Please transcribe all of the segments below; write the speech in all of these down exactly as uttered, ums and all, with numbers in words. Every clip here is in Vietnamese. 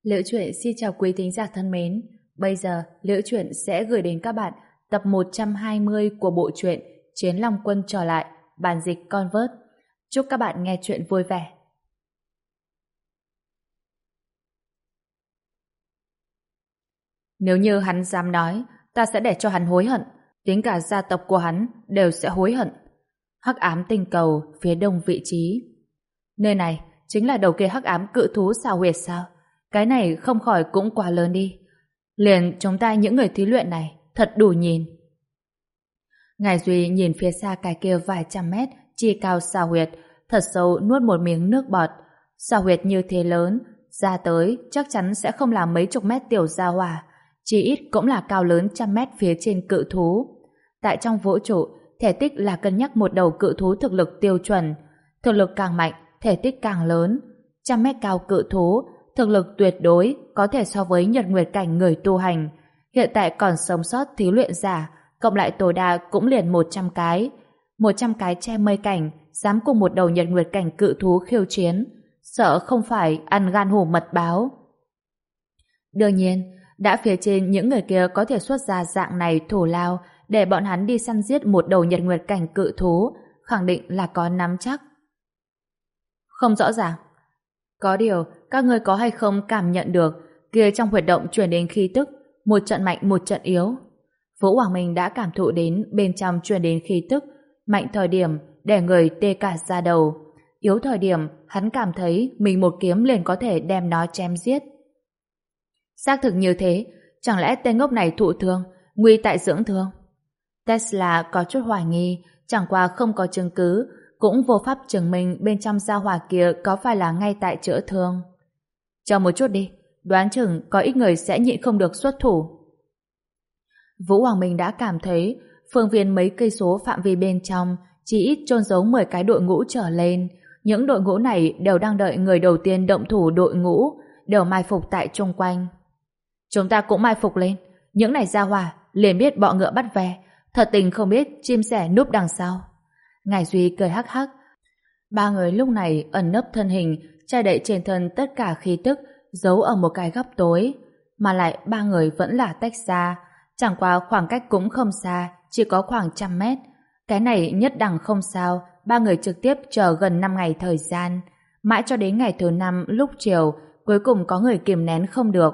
Liễu Chuyện xin chào quý thính giả thân mến. Bây giờ, Liễu Chuyện sẽ gửi đến các bạn tập một trăm hai mươi của bộ truyện Chiến Long Quân trở lại, bản dịch Convert. Chúc các bạn nghe chuyện vui vẻ. Nếu như hắn dám nói, ta sẽ để cho hắn hối hận. Tính cả gia tộc của hắn đều sẽ hối hận. Hắc ám tinh cầu phía đông vị trí. Nơi này chính là đầu kia hắc ám cự thú xào huyệt sao? Cái này không khỏi cũng quá lớn đi. Liền chúng ta những người thí luyện này thật đủ nhìn. Ngài Duy nhìn phía xa cái kia vài trăm mét chi cao xào huyệt, thật sâu nuốt một miếng nước bọt. Xào huyệt như thế lớn, ra tới chắc chắn sẽ không là mấy chục mét tiểu gia hỏa, chỉ ít cũng là cao lớn trăm mét phía trên cự thú. Tại trong vũ trụ, thể tích là cân nhắc một đầu cự thú thực lực tiêu chuẩn. Thực lực càng mạnh, thể tích càng lớn. Trăm mét cao cự thú, thực lực tuyệt đối có thể so với nhật nguyệt cảnh người tu hành. Hiện tại còn sống sót thí luyện giả, cộng lại tối đa cũng liền một trăm cái. Một trăm cái che mây cảnh, dám cùng một đầu nhật nguyệt cảnh cự thú khiêu chiến. Sợ không phải ăn gan hổ mật báo. Đương nhiên, đã phía trên những người kia có thể xuất ra dạng này thủ lao để bọn hắn đi săn giết một đầu nhật nguyệt cảnh cự thú, khẳng định là có nắm chắc. Không rõ ràng. Có điều, các ngươi có hay không cảm nhận được kia trong huyệt động truyền đến khí tức, một trận mạnh một trận yếu. Vũ Hoàng Minh đã cảm thụ đến bên trong truyền đến khí tức, mạnh thời điểm để người tê cả da đầu, yếu thời điểm hắn cảm thấy mình một kiếm liền có thể đem nó chém giết. Xác thực như thế, chẳng lẽ tên ngốc này thụ thương, nguy tại dưỡng thương? Tesla có chút hoài nghi, chẳng qua không có chứng cứ, cũng vô pháp chứng minh bên trong gia hỏa kia có phải là ngay tại chữa thương. Chờ một chút đi, đoán chừng có ít người sẽ nhịn không được xuất thủ. Vũ Hoàng Minh đã cảm thấy phương viên mấy cây số phạm vi bên trong chỉ ít chôn giấu mười cái đội ngũ trở lên. Những đội ngũ này đều đang đợi người đầu tiên động thủ đội ngũ, đều mai phục tại chung quanh. Chúng ta cũng mai phục lên, những này gia hỏa liền biết bọ ngựa bắt ve, thật tình không biết chim sẻ núp đằng sau. Ngài Duy cười hắc hắc. Ba người lúc này ẩn nấp thân hình, che đậy trên thân tất cả khí tức, giấu ở một cái góc tối. Mà lại ba người vẫn là tách ra, chẳng qua khoảng cách cũng không xa, chỉ có khoảng trăm mét. Cái này nhất đẳng không sao, ba người trực tiếp chờ gần năm ngày thời gian. Mãi cho đến ngày thứ năm lúc chiều, cuối cùng có người kìm nén không được.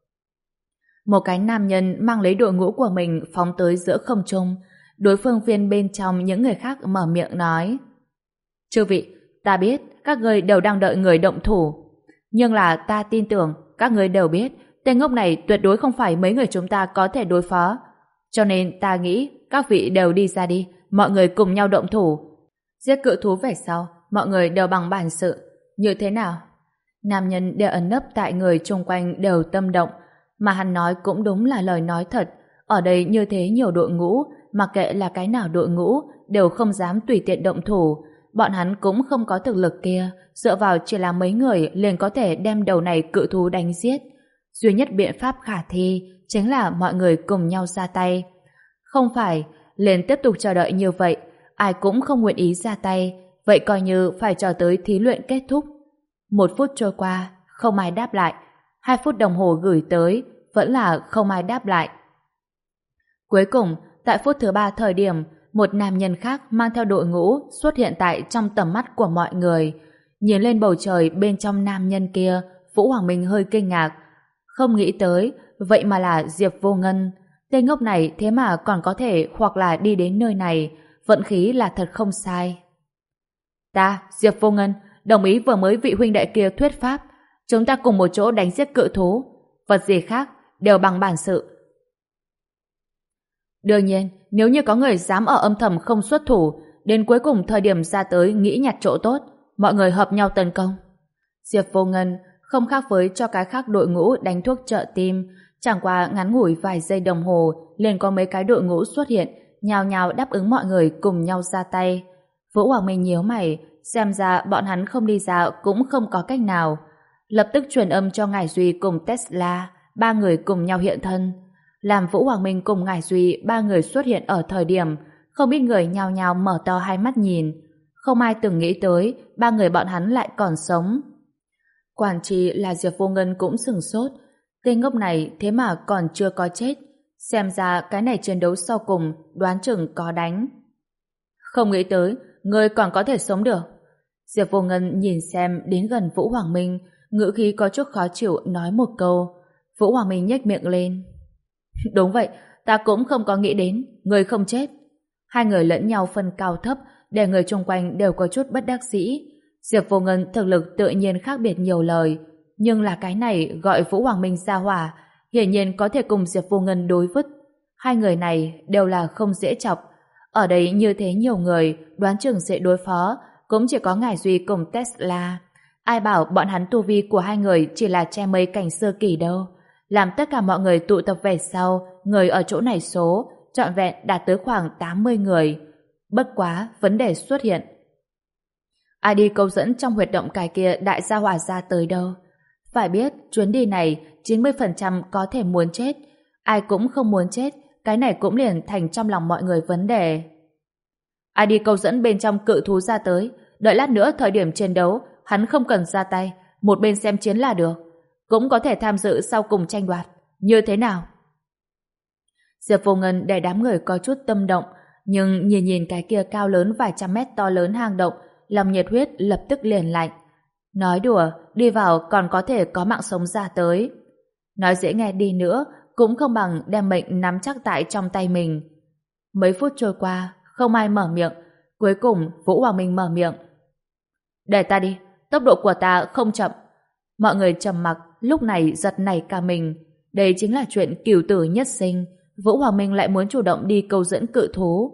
Một cái nam nhân mang lấy đội ngũ của mình phóng tới giữa không trung. Đối phương viên bên trong những người khác mở miệng nói: Chư vị, ta biết các người đều đang đợi người động thủ, nhưng là ta tin tưởng các người đều biết tên ngốc này tuyệt đối không phải mấy người chúng ta có thể đối phó, cho nên ta nghĩ các vị đều đi ra đi, mọi người cùng nhau động thủ, giết cự thú về sau, mọi người đều bằng bản sự. Như thế nào? Nam nhân đều ẩn nấp tại người chung quanh đều tâm động, mà hắn nói cũng đúng là lời nói thật. Ở đây như thế nhiều đội ngũ, mặc kệ là cái nào đội ngũ đều không dám tùy tiện động thủ. Bọn hắn cũng không có thực lực kia, dựa vào chỉ là mấy người liền có thể đem đầu này cự thú đánh giết. Duy nhất biện pháp khả thi chính là mọi người cùng nhau ra tay. Không phải liền tiếp tục chờ đợi như vậy, ai cũng không nguyện ý ra tay, vậy coi như phải chờ tới thí luyện kết thúc. Một phút trôi qua, không ai đáp lại. Hai phút đồng hồ gửi tới, vẫn là không ai đáp lại. Cuối cùng, tại phút thứ ba thời điểm, một nam nhân khác mang theo đội ngũ xuất hiện tại trong tầm mắt của mọi người. Nhìn lên bầu trời bên trong nam nhân kia, Vũ Hoàng Minh hơi kinh ngạc. Không nghĩ tới, vậy mà là Diệp Vô Ngân. Tên ngốc này thế mà còn có thể hoặc là đi đến nơi này, vận khí là thật không sai. Ta, Diệp Vô Ngân, đồng ý vừa mới vị huynh đệ kia thuyết pháp. Chúng ta cùng một chỗ đánh giết cự thú. Vật gì khác, đều bằng bản sự. Đương nhiên, nếu như có người dám ở âm thầm không xuất thủ, đến cuối cùng thời điểm ra tới nghĩ nhặt chỗ tốt, mọi người hợp nhau tấn công. Diệp Vô Ngân không khác với cho cái khác đội ngũ đánh thuốc trợ tim, chẳng qua ngắn ngủi vài giây đồng hồ, liền có mấy cái đội ngũ xuất hiện, nhào nhào đáp ứng mọi người cùng nhau ra tay. Vũ Hoàng Minh nhíu mày, xem ra bọn hắn không đi ra cũng không có cách nào. Lập tức truyền âm cho Ngải Duy cùng Tesla, ba người cùng nhau hiện thân. Làm Vũ Hoàng Minh cùng Ngải Duy ba người xuất hiện ở thời điểm, không ít người nhao nhao mở to hai mắt nhìn. Không ai từng nghĩ tới ba người bọn hắn lại còn sống. Quản trị là Diệp Vô Ngân cũng sửng sốt. Tên ngốc này thế mà còn chưa có chết. Xem ra cái này chiến đấu sau cùng đoán chừng có đánh. Không nghĩ tới, ngươi còn có thể sống được. Diệp Vô Ngân nhìn xem đến gần Vũ Hoàng Minh, ngữ khí có chút khó chịu nói một câu. Vũ Hoàng Minh nhếch miệng lên. Đúng vậy, ta cũng không có nghĩ đến, ngươi không chết. Hai người lẫn nhau phân cao thấp, để người chung quanh đều có chút bất đắc dĩ. Diệp Vô Ngân thực lực tự nhiên khác biệt nhiều lời, nhưng là cái này gọi Vũ Hoàng Minh ra hỏa, hiển nhiên có thể cùng Diệp Vô Ngân đối vứt. Hai người này đều là không dễ chọc. Ở đây như thế nhiều người, đoán chừng dễ đối phó, cũng chỉ có Ngải Duy cùng Tesla. Ai bảo bọn hắn tu vi của hai người chỉ là che mây cảnh sơ kỳ đâu. Làm tất cả mọi người tụ tập về sau, người ở chỗ này số, trọn vẹn đạt tới khoảng tám mươi người. Bất quá, vấn đề xuất hiện. Ai đi câu dẫn trong huyệt động cái kia đại gia hỏa ra tới đâu? Phải biết, chuyến đi này chín mươi phần trăm có thể muốn chết. Ai cũng không muốn chết, cái này cũng liền thành trong lòng mọi người vấn đề. Ai đi câu dẫn bên trong cự thú ra tới, đợi lát nữa thời điểm chiến đấu, hắn không cần ra tay, một bên xem chiến là được. Cũng có thể tham dự sau cùng tranh đoạt. Như thế nào? Diệp Vô Ngân để đám người có chút tâm động, nhưng nhìn nhìn cái kia cao lớn vài trăm mét to lớn hang động, lòng nhiệt huyết lập tức liền lạnh. Nói đùa, đi vào còn có thể có mạng sống ra tới. Nói dễ nghe đi nữa, cũng không bằng đem mệnh nắm chắc tại trong tay mình. Mấy phút trôi qua, không ai mở miệng. Cuối cùng, Vũ Hoàng Minh mở miệng. Để ta đi, tốc độ của ta không chậm. Mọi người trầm mặc, lúc này giật nảy cả mình. Đây chính là chuyện cửu tử nhất sinh. Vũ Hoàng Minh lại muốn chủ động đi câu dẫn cự thú.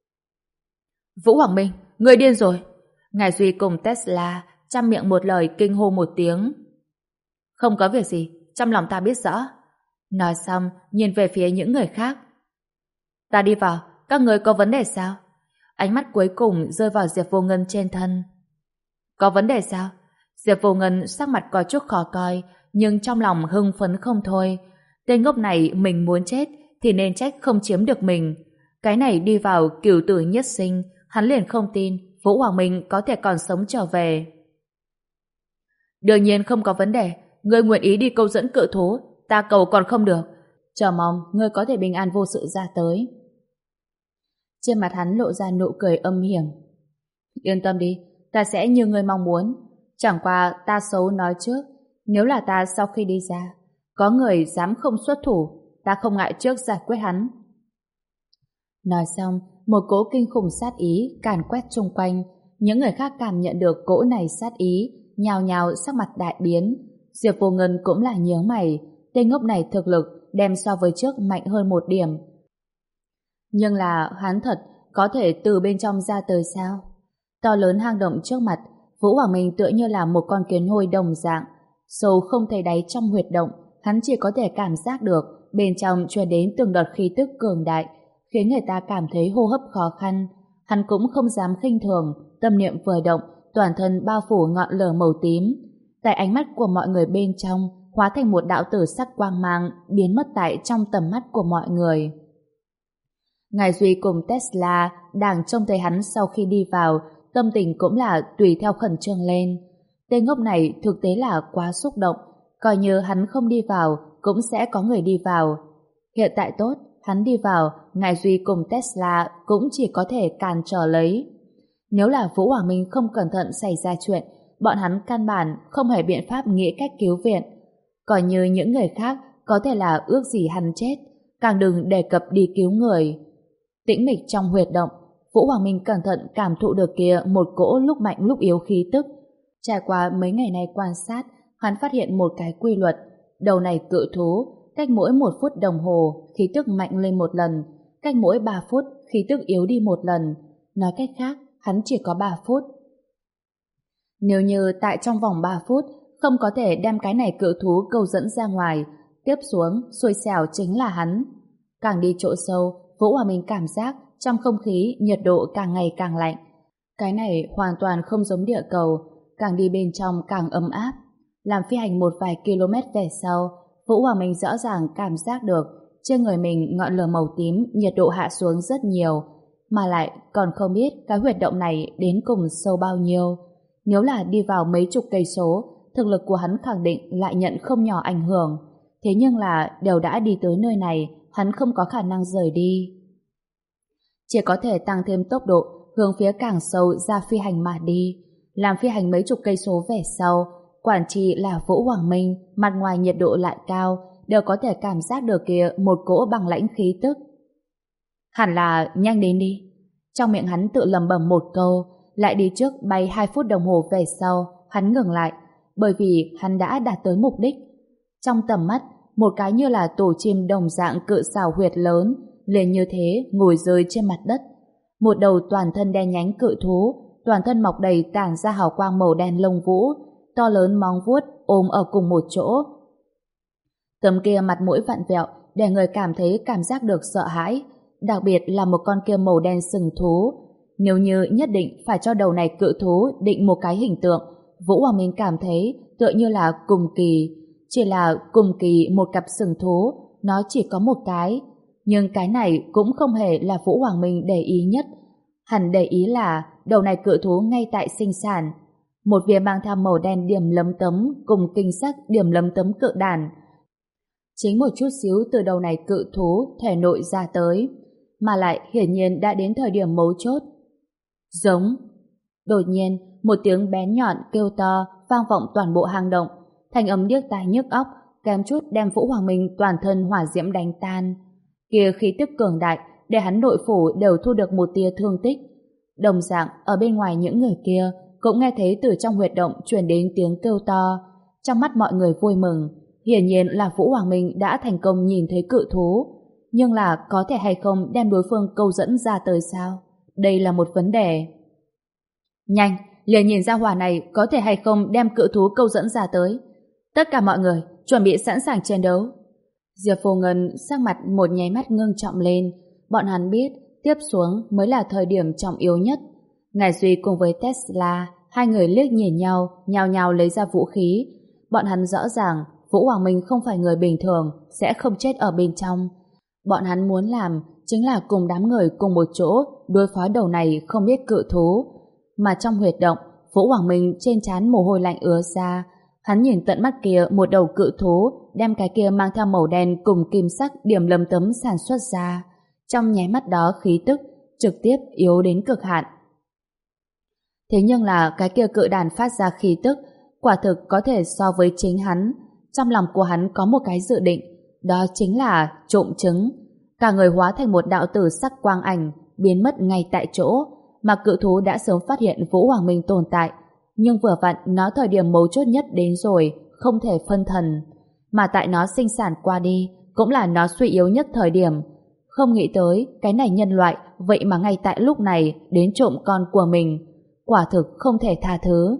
Vũ Hoàng Minh, người điên rồi. Ngải Duy cùng Tesla chăm miệng một lời kinh hô một tiếng. Không có việc gì, trong lòng ta biết rõ. Nói xong, nhìn về phía những người khác. Ta đi vào, các người có vấn đề sao? Ánh mắt cuối cùng rơi vào Diệp Vô Ngân trên thân. Có vấn đề sao? Diệp Vô Ngân sắc mặt có chút khó coi, nhưng trong lòng hưng phấn không thôi. Tên ngốc này mình muốn chết thì nên trách không chiếm được mình. Cái này đi vào cửu tử nhất sinh, hắn liền không tin Vũ Hoàng Minh có thể còn sống trở về. Đương nhiên không có vấn đề, ngươi nguyện ý đi câu dẫn cự thú, ta cầu còn không được. Chờ mong ngươi có thể bình an vô sự ra tới. Trên mặt hắn lộ ra nụ cười âm hiểm. Yên tâm đi, ta sẽ như ngươi mong muốn. Chẳng qua ta xấu nói trước, nếu là ta sau khi đi ra, có người dám không xuất thủ, ta không ngại trước giải quyết hắn. Nói xong, một cỗ kinh khủng sát ý càn quét chung quanh. Những người khác cảm nhận được cỗ này sát ý, nhào nhào sắc mặt đại biến. Diệp Vô Ngân cũng là nhớ mày, tên ngốc này thực lực đem so với trước mạnh hơn một điểm. Nhưng là hắn thật có thể từ bên trong ra tới sao? To lớn hang động trước mặt, Vũ Hoàng Minh tựa như là một con kiến hôi đồng dạng, sâu không thấy đáy trong huyệt động. Hắn chỉ có thể cảm giác được bên trong truyền đến từng đợt khí tức cường đại, khiến người ta cảm thấy hô hấp khó khăn. Hắn cũng không dám khinh thường, tâm niệm vừa động, toàn thân bao phủ ngọn lửa màu tím. Tại ánh mắt của mọi người bên trong, hóa thành một đạo tử sắc quang mang, biến mất tại trong tầm mắt của mọi người. Ngải Duy cùng Tesla đang trông thấy hắn sau khi đi vào, tâm tình cũng là tùy theo khẩn trương lên. Tên ngốc này thực tế là quá xúc động, coi như hắn không đi vào, cũng sẽ có người đi vào. Hiện tại tốt, hắn đi vào, Ngải Duy cùng Tesla cũng chỉ có thể cản trở lấy. Nếu là Vũ Hoàng Minh không cẩn thận xảy ra chuyện, bọn hắn căn bản không hề biện pháp nghĩ cách cứu viện. Coi như những người khác có thể là ước gì hắn chết, càng đừng đề cập đi cứu người. Tĩnh mịch trong huyệt động, Vũ Hoàng Minh cẩn thận cảm thụ được kia một cỗ lúc mạnh lúc yếu khí tức. Trải qua mấy ngày nay quan sát, hắn phát hiện một cái quy luật. Đầu này cự thú, cách mỗi một phút đồng hồ, khí tức mạnh lên một lần, cách mỗi ba phút, khí tức yếu đi một lần. Nói cách khác, hắn chỉ có ba phút. Nếu như tại trong vòng ba phút không có thể đem cái này cự thú câu dẫn ra ngoài, tiếp xuống, xui xẻo chính là hắn. Càng đi chỗ sâu, Vũ Hòa Minh cảm giác trong không khí nhiệt độ càng ngày càng lạnh. Cái này hoàn toàn không giống địa cầu, càng đi bên trong càng ấm áp. Làm phi hành một vài km về sau, Vũ Hòa Minh rõ ràng cảm giác được trên người mình ngọn lửa màu tím nhiệt độ hạ xuống rất nhiều, mà lại còn không biết cái huyệt động này đến cùng sâu bao nhiêu. Nếu là đi vào mấy chục cây số, thực lực của hắn khẳng định lại nhận không nhỏ ảnh hưởng. Thế nhưng là đều đã đi tới nơi này, hắn không có khả năng rời đi. Chỉ có thể tăng thêm tốc độ hướng phía càng sâu ra phi hành mà đi. Làm phi hành mấy chục cây số về sau, quản trị là Vũ Hoàng Minh, mặt ngoài nhiệt độ lại cao, đều có thể cảm giác được kia một cỗ băng lãnh khí tức. Hẳn là nhanh đến đi. Trong miệng hắn tự lẩm bẩm một câu, lại đi trước bay hai phút đồng hồ về sau, hắn ngừng lại, bởi vì hắn đã đạt tới mục đích. Trong tầm mắt, một cái như là tổ chim đồng dạng cự xào huyệt lớn, liền như thế ngồi rơi trên mặt đất. Một đầu toàn thân đen nhánh cự thú, toàn thân mọc đầy tản ra hào quang màu đen lông vũ, to lớn móng vuốt ôm ở cùng một chỗ. Tấm kia mặt mũi vặn vẹo để người cảm thấy cảm giác được sợ hãi, đặc biệt là một con kia màu đen sừng thú. Nếu như nhất định phải cho đầu này cự thú định một cái hình tượng, Vũ Hoàng Minh cảm thấy tựa như là cùng kỳ. Chỉ là cùng kỳ một cặp sừng thú, nó chỉ có một cái. Nhưng cái này cũng không hề là Vũ Hoàng Minh để ý nhất. Hắn để ý là đầu này cự thú ngay tại sinh sản. Một viên mang theo màu đen điểm lấm tấm cùng kinh sắc điểm lấm tấm cự đàn. Chính một chút xíu từ đầu này cự thú thể nội ra tới, mà lại hiển nhiên đã đến thời điểm mấu chốt. Giống. Đột nhiên, một tiếng bén nhọn kêu to vang vọng toàn bộ hang động, thanh âm điếc tai nhức óc, kém chút đem Vũ Hoàng Minh toàn thân hỏa diễm đánh tan. Kia khí tức cường đại, để hắn nội phủ đều thu được một tia thương tích. Đồng dạng, ở bên ngoài những người kia cũng nghe thấy từ trong huyệt động truyền đến tiếng kêu to. Trong mắt mọi người vui mừng, hiển nhiên là Vũ Hoàng Minh đã thành công nhìn thấy cự thú. Nhưng là có thể hay không đem đối phương câu dẫn ra tới sao? Đây là một vấn đề. Nhanh, liền nhìn ra hỏa này có thể hay không đem cự thú câu dẫn ra tới. Tất cả mọi người chuẩn bị sẵn sàng chiến đấu. Diệp Vô Ngân sắc mặt một nháy mắt ngưng trọng lên. Bọn hắn biết tiếp xuống mới là thời điểm trọng yếu nhất. Ngài Duy cùng với Tesla, hai người liếc nhìn nhau, nhao nhao lấy ra vũ khí. Bọn hắn rõ ràng Vũ Hoàng Minh không phải người bình thường, sẽ không chết ở bên trong. Bọn hắn muốn làm chính là cùng đám người cùng một chỗ đối phó đầu này không biết cự thú. Mà trong huyệt động, Vũ Hoàng Minh trên trán mồ hôi lạnh ứa ra. Hắn nhìn tận mắt kia một đầu cự thú đem cái kia mang theo màu đen cùng kim sắc điểm lấm tấm sản xuất ra. Trong nháy mắt đó khí tức trực tiếp yếu đến cực hạn. Thế nhưng là cái kia cự đàn phát ra khí tức quả thực có thể so với chính hắn. Trong lòng của hắn có một cái dự định, đó chính là trộm trứng. Cả người hóa thành một đạo tử sắc quang ảnh, biến mất ngay tại chỗ, mà cự thú đã sớm phát hiện Vũ Hoàng Minh tồn tại. Nhưng vừa vặn nó thời điểm mấu chốt nhất đến rồi, không thể phân thần. Mà tại nó sinh sản qua đi, cũng là nó suy yếu nhất thời điểm. Không nghĩ tới, cái này nhân loại, vậy mà ngay tại lúc này đến trộm con của mình. Quả thực không thể tha thứ.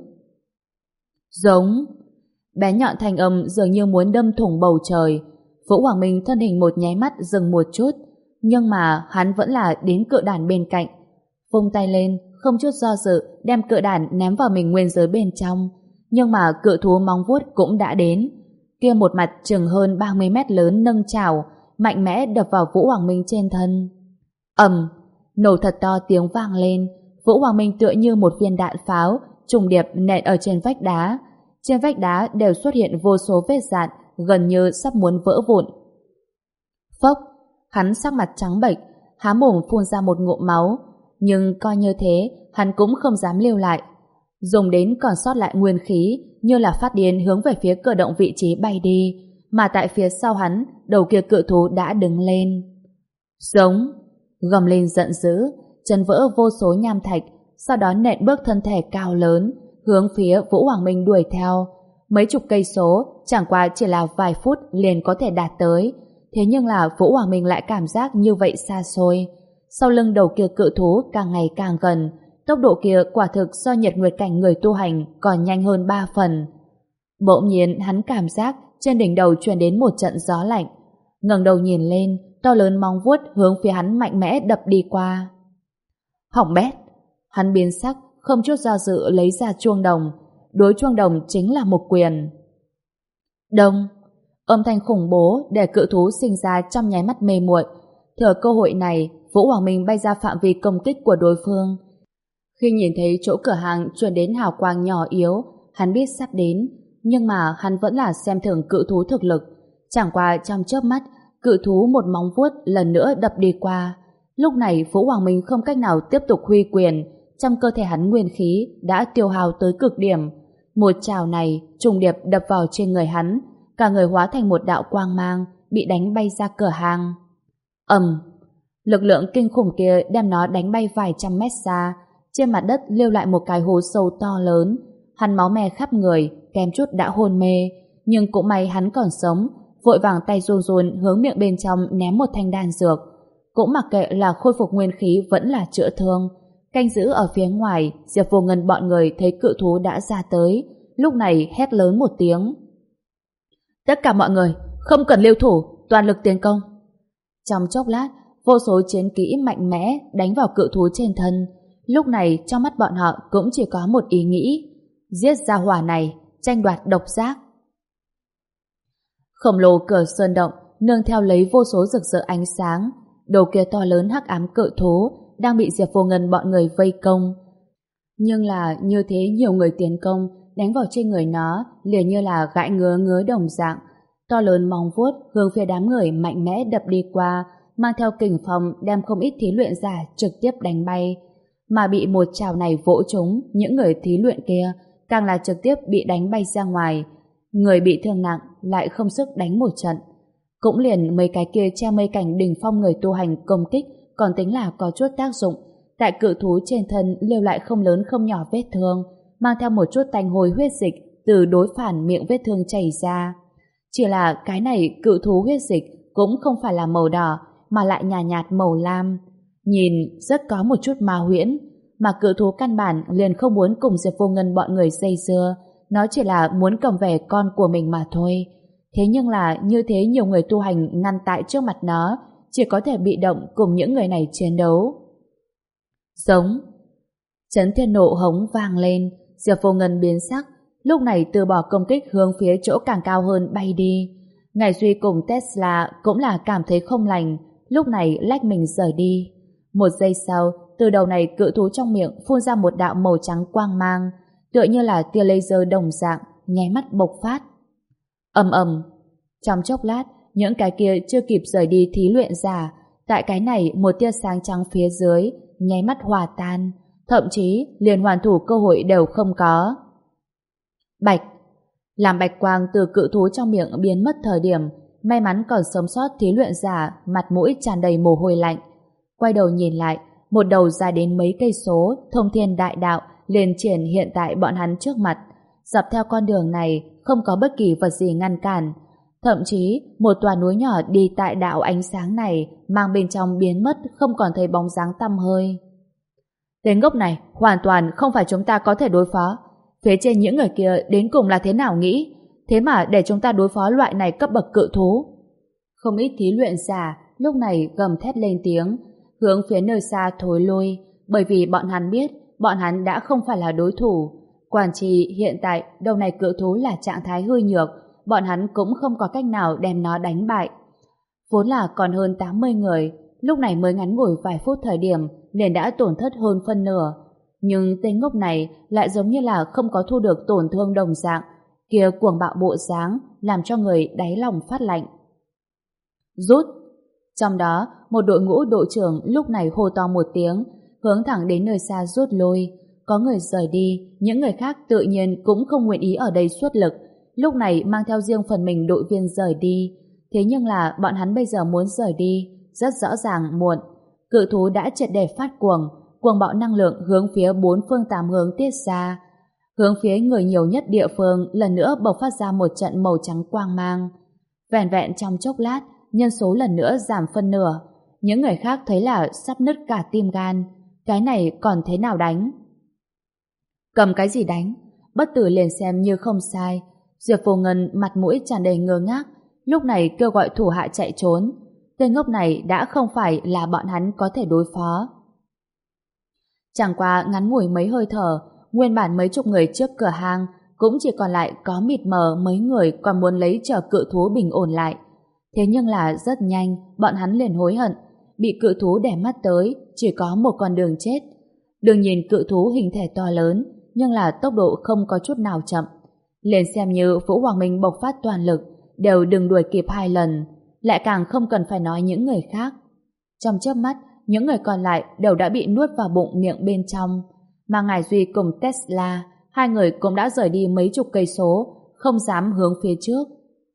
Giống. Bé nhọn thanh âm dường như muốn đâm thủng bầu trời. Vũ Hoàng Minh thân hình một nháy mắt dừng một chút, nhưng mà hắn vẫn là đến cự đàn bên cạnh. Vung tay lên, không chút do dự, đem cự đàn ném vào mình nguyên giới bên trong. Nhưng mà cự thú móng vuốt cũng đã đến. Kia một mặt chừng hơn ba mươi mét lớn nâng chảo, mạnh mẽ đập vào Vũ Hoàng Minh trên thân. Ầm, nổ thật to tiếng vang lên. Vũ Hoàng Minh tựa như một viên đạn pháo, trùng điệp nện ở trên vách đá. Trên vách đá đều xuất hiện vô số vết dạn, gần như sắp muốn vỡ vụn. Phốc, hắn sắc mặt trắng bệch, há mồm phun ra một ngụm máu, nhưng coi như thế, hắn cũng không dám lưu lại. Dùng đến còn sót lại nguyên khí, như là phát điên hướng về phía cửa động vị trí bay đi, mà tại phía sau hắn, đầu kia cự thú đã đứng lên. Giống, gầm lên giận dữ, chân vỡ vô số nham thạch, sau đó nện bước thân thể cao lớn, hướng phía Vũ Hoàng Minh đuổi theo. Mấy chục cây số, chẳng qua chỉ là vài phút liền có thể đạt tới. Thế nhưng là Vũ Hoàng Minh lại cảm giác như vậy xa xôi. Sau lưng đầu kia cự thú càng ngày càng gần, tốc độ kia quả thực so nhật nguyệt cảnh người tu hành còn nhanh hơn ba phần. Bỗng nhiên hắn cảm giác trên đỉnh đầu truyền đến một trận gió lạnh. Ngẩng đầu nhìn lên, to lớn móng vuốt hướng phía hắn mạnh mẽ đập đi qua. Hỏng bét! Hắn biến sắc, không chút do dự lấy ra chuông đồng. Đối chuông đồng chính là một quyền. Đông! Âm thanh khủng bố để cự thú sinh ra trong nháy mắt mê muội. Thừa cơ hội này, Vũ Hoàng Minh bay ra phạm vi công kích của đối phương. Khi nhìn thấy chỗ cửa hàng truyền đến hào quang nhỏ yếu, hắn biết sắp đến. nhưng mà hắn vẫn là xem thường cự thú thực lực. Chẳng qua trong chớp mắt, cự thú một móng vuốt lần nữa đập đi qua. Lúc này Vũ Hoàng Minh không cách nào tiếp tục huy quyền, trong cơ thể hắn nguyên khí đã tiêu hao tới cực điểm. Một chảo này trùng điệp đập vào trên người hắn, cả người hóa thành một đạo quang mang, bị đánh bay ra cửa hàng. Ầm! Lực lượng kinh khủng kia đem nó đánh bay vài trăm mét xa, trên mặt đất lưu lại một cái hố sâu to lớn. Hắn máu me khắp người, kém chút đã hôn mê, nhưng cũng may hắn còn sống, vội vàng tay run run hướng miệng bên trong ném một thanh đan dược. Cũng mặc kệ là khôi phục nguyên khí vẫn là chữa thương. Canh giữ ở phía ngoài, Diệp Vô Ngân bọn người thấy cự thú đã ra tới, lúc này hét lớn một tiếng. Tất cả mọi người, không cần lưu thủ, toàn lực tiến công. Trong chốc lát, vô số chiến kỹ mạnh mẽ đánh vào cự thú trên thân. Lúc này trong mắt bọn họ cũng chỉ có một ý nghĩ: giết ra hỏa này, tranh đoạt độc giác. Khổng lồ cửa sơn động nương theo lấy vô số rực rỡ ánh sáng, đầu kia to lớn hắc ám cự thú đang bị Diệp Vô Ngân bọn người vây công. Nhưng là như thế nhiều người tiến công đánh vào trên người nó liền như là gãi ngứa ngứa đồng dạng. To lớn móng vuốt hướng phía đám người mạnh mẽ đập đi qua, mang theo kình phong đem không ít thí luyện giả trực tiếp đánh bay. Mà bị một chảo này vỗ trúng, những người thí luyện kia càng là trực tiếp bị đánh bay ra ngoài. Người bị thương nặng lại không sức đánh một trận. Cũng liền mấy cái kia che mây cảnh đỉnh phong người tu hành công kích còn tính là có chút tác dụng. Tại cự thú trên thân lưu lại không lớn không nhỏ vết thương, mang theo một chút tanh hôi huyết dịch từ đối phản miệng vết thương chảy ra. Chỉ là cái này cự thú huyết dịch cũng không phải là màu đỏ mà lại nhạt nhạt màu lam, nhìn rất có một chút ma huyễn. Mà cự thú căn bản liền không muốn cùng Diệp Vô Ngân bọn người dây dưa, nó chỉ là muốn cầm về con của mình mà thôi. Thế nhưng là như thế nhiều người tu hành ngăn tại trước mặt nó, chỉ có thể bị động cùng những người này chiến đấu. Giống! Chấn thiên nộ hống vang lên, Diệp Vô Ngân biến sắc, lúc này từ bỏ công kích hướng phía chỗ càng cao hơn bay đi. Ngài Duy cùng Tesla cũng là cảm thấy không lành, lúc này lách mình rời đi. Một giây sau, từ đầu này cự thú trong miệng phun ra một đạo màu trắng quang mang, tựa như là tia laser đồng dạng, nháy mắt bộc phát. Ầm ầm! Trong chốc lát, những cái kia chưa kịp rời đi thí luyện giả, tại cái này một tia sáng trắng phía dưới, nháy mắt hòa tan, thậm chí liền hoàn thủ cơ hội đều không có. Bạch! Làm bạch quang từ cự thú trong miệng biến mất thời điểm, may mắn còn sống sót thí luyện giả mặt mũi tràn đầy mồ hôi lạnh. Quay đầu nhìn lại, một đầu dài đến mấy cây số, thông thiên đại đạo liền triển hiện tại bọn hắn trước mặt. Dọc theo con đường này không có bất kỳ vật gì ngăn cản. Thậm chí một tòa núi nhỏ đi tại đạo ánh sáng này mang bên trong biến mất, không còn thấy bóng dáng tăm hơi. Tên ngốc này hoàn toàn không phải chúng ta có thể đối phó. Phía trên những người kia đến cùng là thế nào nghĩ? Thế mà để chúng ta đối phó loại này cấp bậc cự thú. Không ít thí luyện giả lúc này gầm thét lên tiếng, hướng phía nơi xa thối lui, bởi vì bọn hắn biết bọn hắn đã không phải là đối thủ. Quản trì hiện tại đầu này cự thú là trạng thái hư nhược, bọn hắn cũng không có cách nào đem nó đánh bại. Vốn là còn hơn tám mươi người, lúc này mới ngắn ngủi vài phút thời điểm liền đã tổn thất hơn phân nửa. Nhưng tên ngốc này lại giống như là không có thu được tổn thương đồng dạng, kia cuồng bạo bộ dáng làm cho người đáy lòng phát lạnh. Rút! Trong đó, một đội ngũ đội trưởng lúc này hô to một tiếng, hướng thẳng đến nơi xa rút lui. Có người rời đi, những người khác tự nhiên cũng không nguyện ý ở đây xuất lực, lúc này mang theo riêng phần mình đội viên rời đi. Thế nhưng là bọn hắn bây giờ muốn rời đi, rất rõ ràng muộn. Cự thú đã triệt để phát cuồng, cuồng bạo năng lượng hướng phía bốn phương tám hướng tiết ra. Hướng phía người nhiều nhất địa phương lần nữa bộc phát ra một trận màu trắng quang mang. Vẹn vẹn trong chốc lát, nhân số lần nữa giảm phân nửa. Những người khác thấy là sắp nứt cả tim gan. Cái này còn thế nào đánh? Cầm cái gì đánh? Bất tử liền xem như không sai. Diệp Vô Ngân mặt mũi tràn đầy ngơ ngác, lúc này kêu gọi thủ hạ chạy trốn. Tên ngốc này đã không phải là bọn hắn có thể đối phó. Chẳng qua ngắn ngủi mấy hơi thở, nguyên bản mấy chục người trước cửa hang cũng chỉ còn lại có mịt mờ mấy người còn muốn lấy chờ cự thú bình ổn lại. Thế nhưng là rất nhanh, bọn hắn liền hối hận, bị cự thú đè mắt tới, chỉ có một con đường chết. Đừng nhìn cự thú hình thể to lớn, nhưng là tốc độ không có chút nào chậm. Liền xem như Vũ Hoàng Minh bộc phát toàn lực, đều đừng đuổi kịp hai lần, lại càng không cần phải nói những người khác. Trong chớp mắt, những người còn lại đều đã bị nuốt vào bụng miệng bên trong, mà Ngải Duy cùng Tesla, hai người cũng đã rời đi mấy chục cây số, không dám hướng phía trước.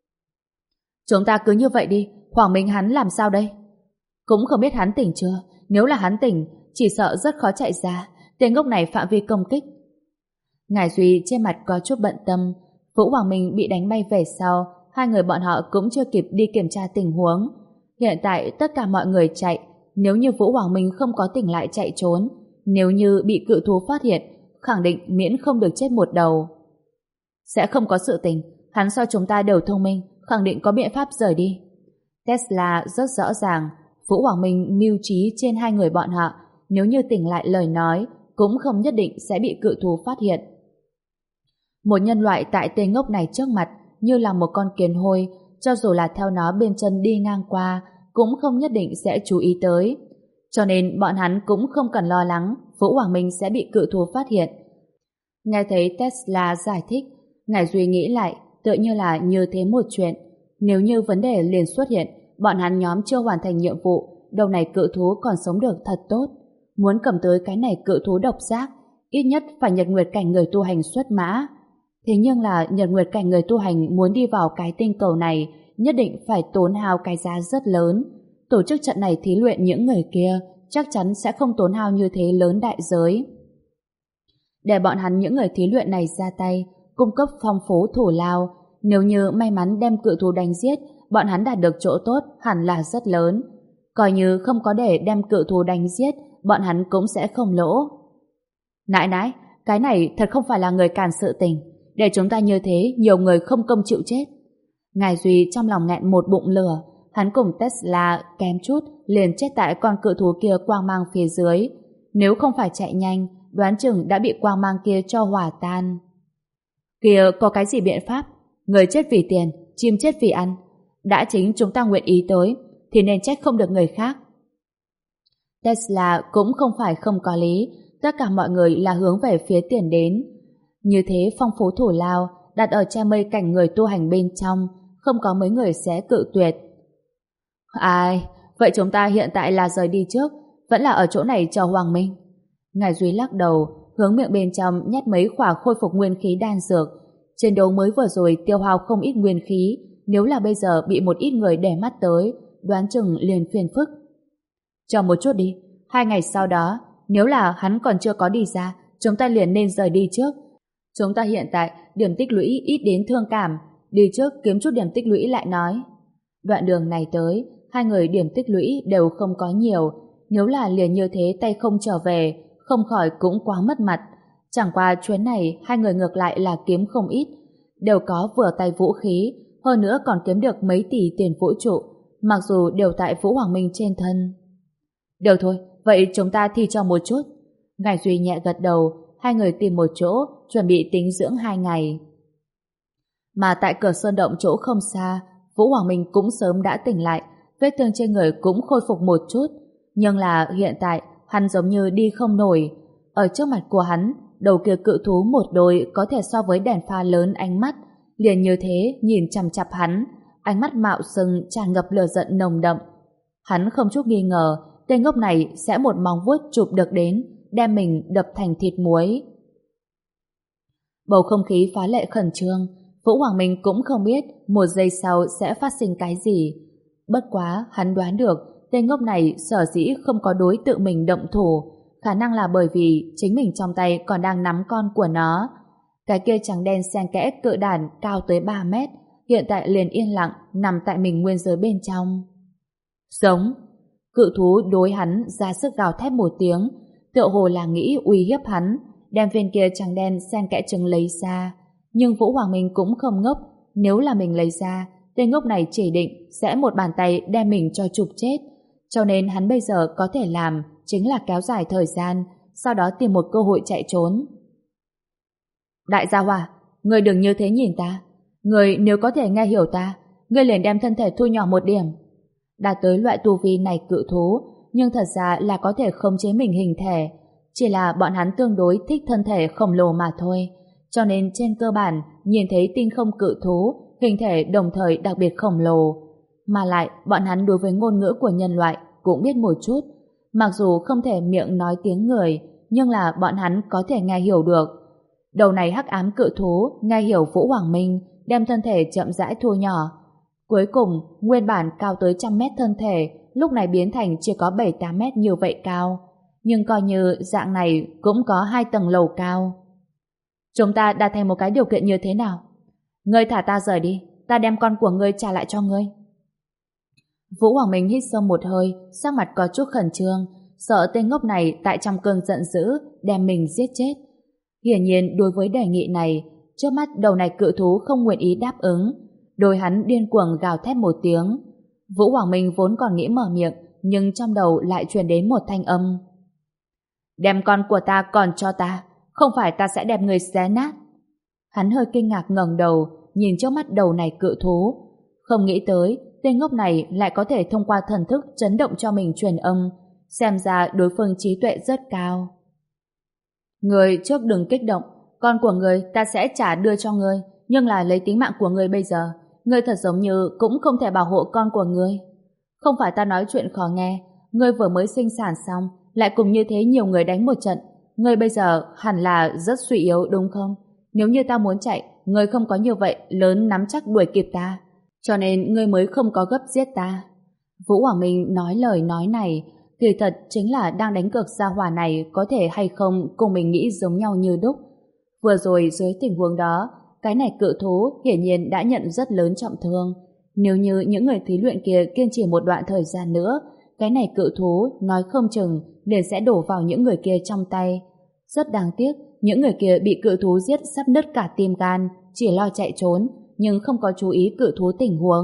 Chúng ta cứ như vậy đi, Hoàng Minh hắn làm sao đây? Cũng không biết hắn tỉnh chưa, nếu là hắn tỉnh, chỉ sợ rất khó chạy ra, tên ngốc này phạm vi công kích. Ngải Duy trên mặt có chút bận tâm, Vũ Hoàng Minh bị đánh bay về sau, hai người bọn họ cũng chưa kịp đi kiểm tra tình huống. Hiện tại tất cả mọi người chạy, nếu như Vũ Hoàng Minh không có tỉnh lại chạy trốn, nếu như bị cự thú phát hiện, khẳng định miễn không được chết một đầu. Sẽ không có sự tình, hắn so chúng ta đều thông minh, khẳng định có biện pháp rời đi. Tesla rất rõ ràng, Vũ Hoàng Minh mưu trí trên hai người bọn họ, nếu như tỉnh lại lời nói, cũng không nhất định sẽ bị cự thú phát hiện. Một nhân loại tại tên ngốc này trước mặt, như là một con kiến hôi, cho dù là theo nó bên chân đi ngang qua, cũng không nhất định sẽ chú ý tới. Cho nên bọn hắn cũng không cần lo lắng Vũ Hoàng Minh sẽ bị cự thú phát hiện. Nghe thấy Tesla giải thích, Ngải Duy nghĩ lại, tựa như là như thế một chuyện. Nếu như vấn đề liền xuất hiện, bọn hắn nhóm chưa hoàn thành nhiệm vụ, đầu này cự thú còn sống được thật tốt. Muốn cầm tới cái này cự thú độc giác, ít nhất phải nhật nguyệt cảnh người tu hành xuất mã. Thế nhưng là nhật nguyệt cảnh người tu hành muốn đi vào cái tinh cầu này, nhất định phải tốn hao cái giá rất lớn. Tổ chức trận này thí luyện những người kia chắc chắn sẽ không tốn hao như thế lớn đại giới. Để bọn hắn những người thí luyện này ra tay, cung cấp phong phú thủ lao, nếu như may mắn đem cự thú đánh giết, bọn hắn đạt được chỗ tốt hẳn là rất lớn. Coi như không có để đem cự thú đánh giết, bọn hắn cũng sẽ không lỗ. Nãi nãi, cái này thật không phải là người càn sự tình. Để chúng ta như thế, nhiều người không công chịu chết. Ngải Duy trong lòng nghẹn một bụng lửa, hắn cùng Tesla kém chút liền chết tại con cự thú kia quang mang phía dưới. Nếu không phải chạy nhanh, đoán chừng đã bị quang mang kia cho hỏa tan. Kìa, có cái gì biện pháp? Người chết vì tiền, chim chết vì ăn. Đã chính chúng ta nguyện ý tới, thì nên trách không được người khác. Tesla cũng không phải không có lý, tất cả mọi người là hướng về phía tiền đến. Như thế phong phú thủ lao đặt ở che mây cảnh người tu hành bên trong, không có mấy người sẽ cự tuyệt. Ai, vậy chúng ta hiện tại là rời đi trước, vẫn là ở chỗ này chờ Hoàng Minh? Ngải Duy lắc đầu, hướng miệng bên trong nhét mấy khỏa khôi phục nguyên khí đan dược. Chiến đấu mới vừa rồi tiêu hao không ít nguyên khí, nếu là bây giờ bị một ít người để mắt tới, đoán chừng liền phiền phức. Chờ một chút đi, hai ngày sau đó, nếu là hắn còn chưa có đi ra, chúng ta liền nên rời đi trước. Chúng ta hiện tại điểm tích lũy ít đến thương cảm, đi trước kiếm chút điểm tích lũy lại nói. Đoạn đường này tới, hai người điểm tích lũy đều không có nhiều, nếu là liền như thế tay không trở về, không khỏi cũng quá mất mặt. Chẳng qua chuyến này hai người ngược lại là kiếm không ít, đều có vừa tay vũ khí, hơn nữa còn kiếm được mấy tỷ tiền vũ trụ, mặc dù đều tại Vũ Hoàng Minh trên thân. Được thôi, vậy chúng ta thi cho một chút. Ngải Duy nhẹ gật đầu, hai người tìm một chỗ, chuẩn bị tính dưỡng hai ngày. Mà tại cửa sơn động chỗ không xa, Vũ Hoàng Minh cũng sớm đã tỉnh lại, vết thương trên người cũng khôi phục một chút, nhưng là hiện tại hắn giống như đi không nổi. Ở trước mặt của hắn, đầu kia cự thú một đôi có thể so với đèn pha lớn ánh mắt, liền như thế nhìn chằm chằm hắn, ánh mắt mạo sừng tràn ngập lửa giận nồng đậm. Hắn không chút nghi ngờ tên ngốc này sẽ một móng vuốt chụp được đến, đem mình đập thành thịt muối. Bầu không khí phá lệ khẩn trương, Vũ Hoàng Minh cũng không biết một giây sau sẽ phát sinh cái gì. Bất quá hắn đoán được tên ngốc này sở dĩ không có đối tự mình động thủ, khả năng là bởi vì chính mình trong tay còn đang nắm con của nó. Cái kia trắng đen xen kẽ cự đản cao tới ba mét, hiện tại liền yên lặng nằm tại mình nguyên giới bên trong. Giống! Cự thú đối hắn ra sức gào thét một tiếng, tựa hồ là nghĩ uy hiếp hắn, đem viên kia trắng đen xen kẽ trứng lấy ra. Nhưng Vũ Hoàng Minh cũng không ngốc, nếu là mình lấy ra, tên ngốc này chỉ định sẽ một bàn tay đem mình cho chụp chết. Cho nên hắn bây giờ có thể làm chính là kéo dài thời gian, sau đó tìm một cơ hội chạy trốn. Đại gia hỏa, người đừng như thế nhìn ta. Người nếu có thể nghe hiểu ta, người liền đem thân thể thu nhỏ một điểm. Đạt tới loại tu vi này cự thú, nhưng thật ra là có thể khống chế mình hình thể. Chỉ là bọn hắn tương đối thích thân thể khổng lồ mà thôi. cho nên trên cơ bản nhìn thấy tinh không cự thú, hình thể đồng thời đặc biệt khổng lồ. Mà lại, bọn hắn đối với ngôn ngữ của nhân loại cũng biết một chút. Mặc dù không thể miệng nói tiếng người, nhưng là bọn hắn có thể nghe hiểu được. Đầu này hắc ám cự thú nghe hiểu Vũ Hoàng Minh, đem thân thể chậm rãi thu nhỏ. Cuối cùng, nguyên bản cao tới trăm mét thân thể, lúc này biến thành chỉ có bảy tám mét như vậy cao. Nhưng coi như dạng này cũng có hai tầng lầu cao. Chúng ta đạt thành một cái điều kiện như thế nào? Ngươi thả ta rời đi, ta đem con của ngươi trả lại cho ngươi. Vũ Hoàng Minh hít sâu một hơi, sắc mặt có chút khẩn trương, sợ tên ngốc này tại trong cơn giận dữ đem mình giết chết. Hiển nhiên đối với đề nghị này, trước mắt đầu này cự thú không nguyện ý đáp ứng. Đôi hắn điên cuồng gào thét một tiếng. Vũ Hoàng Minh vốn còn nghĩ mở miệng, nhưng trong đầu lại truyền đến một thanh âm. Đem con của ta còn cho ta, không phải ta sẽ đem người xé nát. Hắn hơi kinh ngạc ngẩng đầu, nhìn trước mắt đầu này cự thú. Không nghĩ tới, tên ngốc này lại có thể thông qua thần thức chấn động cho mình truyền âm, xem ra đối phương trí tuệ rất cao. Người trước đừng kích động, con của người ta sẽ trả đưa cho người, nhưng là lấy tính mạng của người bây giờ, người thật giống như cũng không thể bảo hộ con của người. Không phải ta nói chuyện khó nghe, người vừa mới sinh sản xong, lại cùng như thế nhiều người đánh một trận, người bây giờ hẳn là rất suy yếu đúng không? Nếu như ta muốn chạy, người không có như vậy lớn nắm chắc đuổi kịp ta, cho nên ngươi mới không có gấp giết ta. Vũ Hoàng Minh nói lời nói này, kỳ thật chính là đang đánh cược gia hỏa này có thể hay không cùng mình nghĩ giống nhau như đúc. Vừa rồi dưới tình huống đó, cái này cự thú hiển nhiên đã nhận rất lớn trọng thương. Nếu như những người thí luyện kia kiên trì một đoạn thời gian nữa, cái này cự thú nói không chừng liền sẽ đổ vào những người kia trong tay. Rất đáng tiếc, những người kia bị cự thú giết sắp nứt cả tim gan, chỉ lo chạy trốn, nhưng không có chú ý cự thú tình huống.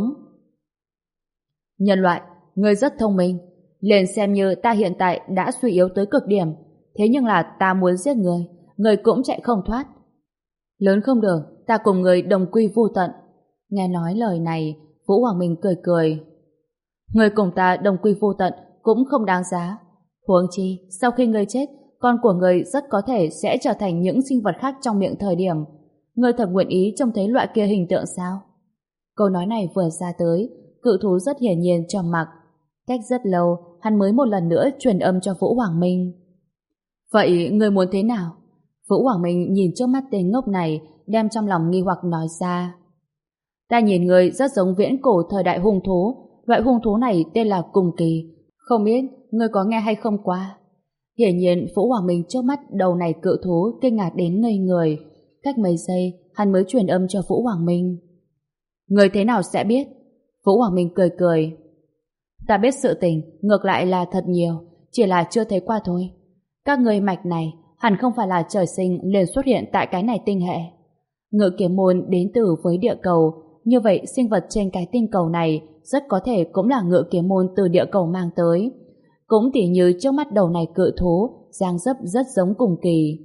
Nhân loại, ngươi rất thông minh, liền xem như ta hiện tại đã suy yếu tới cực điểm, thế nhưng là ta muốn giết người, người cũng chạy không thoát. Lớn không được, ta cùng người đồng quy vu tận. Nghe nói lời này, Vũ Hoàng Minh cười cười. Người cùng ta đồng quy vu tận cũng không đáng giá. Huống chi, sau khi ngươi chết, con của người rất có thể sẽ trở thành những sinh vật khác trong miệng thời điểm. Ngươi thật nguyện ý trông thấy loại kia hình tượng sao? Câu nói này vừa ra tới, cự thú rất hiển nhiên trầm mặc. Cách rất lâu, hắn mới một lần nữa truyền âm cho Vũ Hoàng Minh. Vậy ngươi muốn thế nào? Vũ Hoàng Minh nhìn trước mắt tên ngốc này, đem trong lòng nghi hoặc nói ra. Ta nhìn ngươi rất giống viễn cổ thời đại hung thú, loại hung thú này tên là Cùng Kỳ, không biết ngươi có nghe hay không qua? Hiển nhiên Vũ Hoàng Minh trước mắt đầu này cự thú kinh ngạc đến ngây người. Cách mấy giây, hắn mới truyền âm cho Vũ Hoàng Minh. Người thế nào sẽ biết? Vũ Hoàng Minh cười cười. Ta biết sự tình, ngược lại là thật nhiều, chỉ là chưa thấy qua thôi. Các người mạch này hẳn không phải là trời sinh liền xuất hiện tại cái này tinh hệ. Ngự kiếm môn đến từ với địa cầu, như vậy sinh vật trên cái tinh cầu này rất có thể cũng là ngự kiếm môn từ địa cầu mang tới. Cũng tỉ như trước mắt đầu này cự thú, dáng dấp rất giống Cùng Kỳ.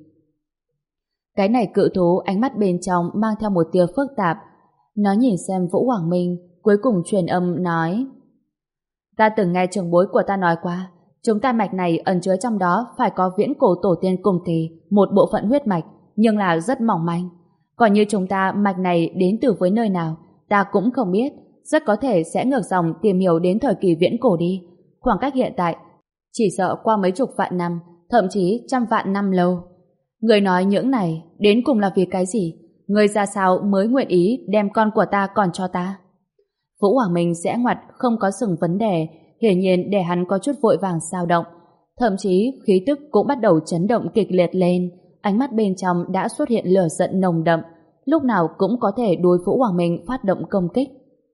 Cái này cự thú ánh mắt bên trong mang theo một tia phức tạp. Nó nhìn xem Vũ Hoàng Minh, cuối cùng truyền âm nói. Ta từng nghe trưởng bối của ta nói qua, chúng ta mạch này ẩn chứa trong đó phải có viễn cổ tổ tiên Cùng Kỳ, một bộ phận huyết mạch, nhưng là rất mỏng manh. Còn như chúng ta mạch này đến từ với nơi nào, ta cũng không biết, rất có thể sẽ ngược dòng tìm hiểu đến thời kỳ viễn cổ đi. Khoảng cách hiện tại, chỉ sợ qua mấy chục vạn năm, thậm chí trăm vạn năm lâu. Người nói những này, đến cùng là vì cái gì? Người ra sao mới nguyện ý đem con của ta còn cho ta? Vũ Hoàng Minh sẽ ngoặt không có sừng vấn đề, hiển nhiên để hắn có chút vội vàng xao động. Thậm chí khí tức cũng bắt đầu chấn động kịch liệt lên, ánh mắt bên trong đã xuất hiện lửa giận nồng đậm, lúc nào cũng có thể đối Vũ Hoàng Minh phát động công kích.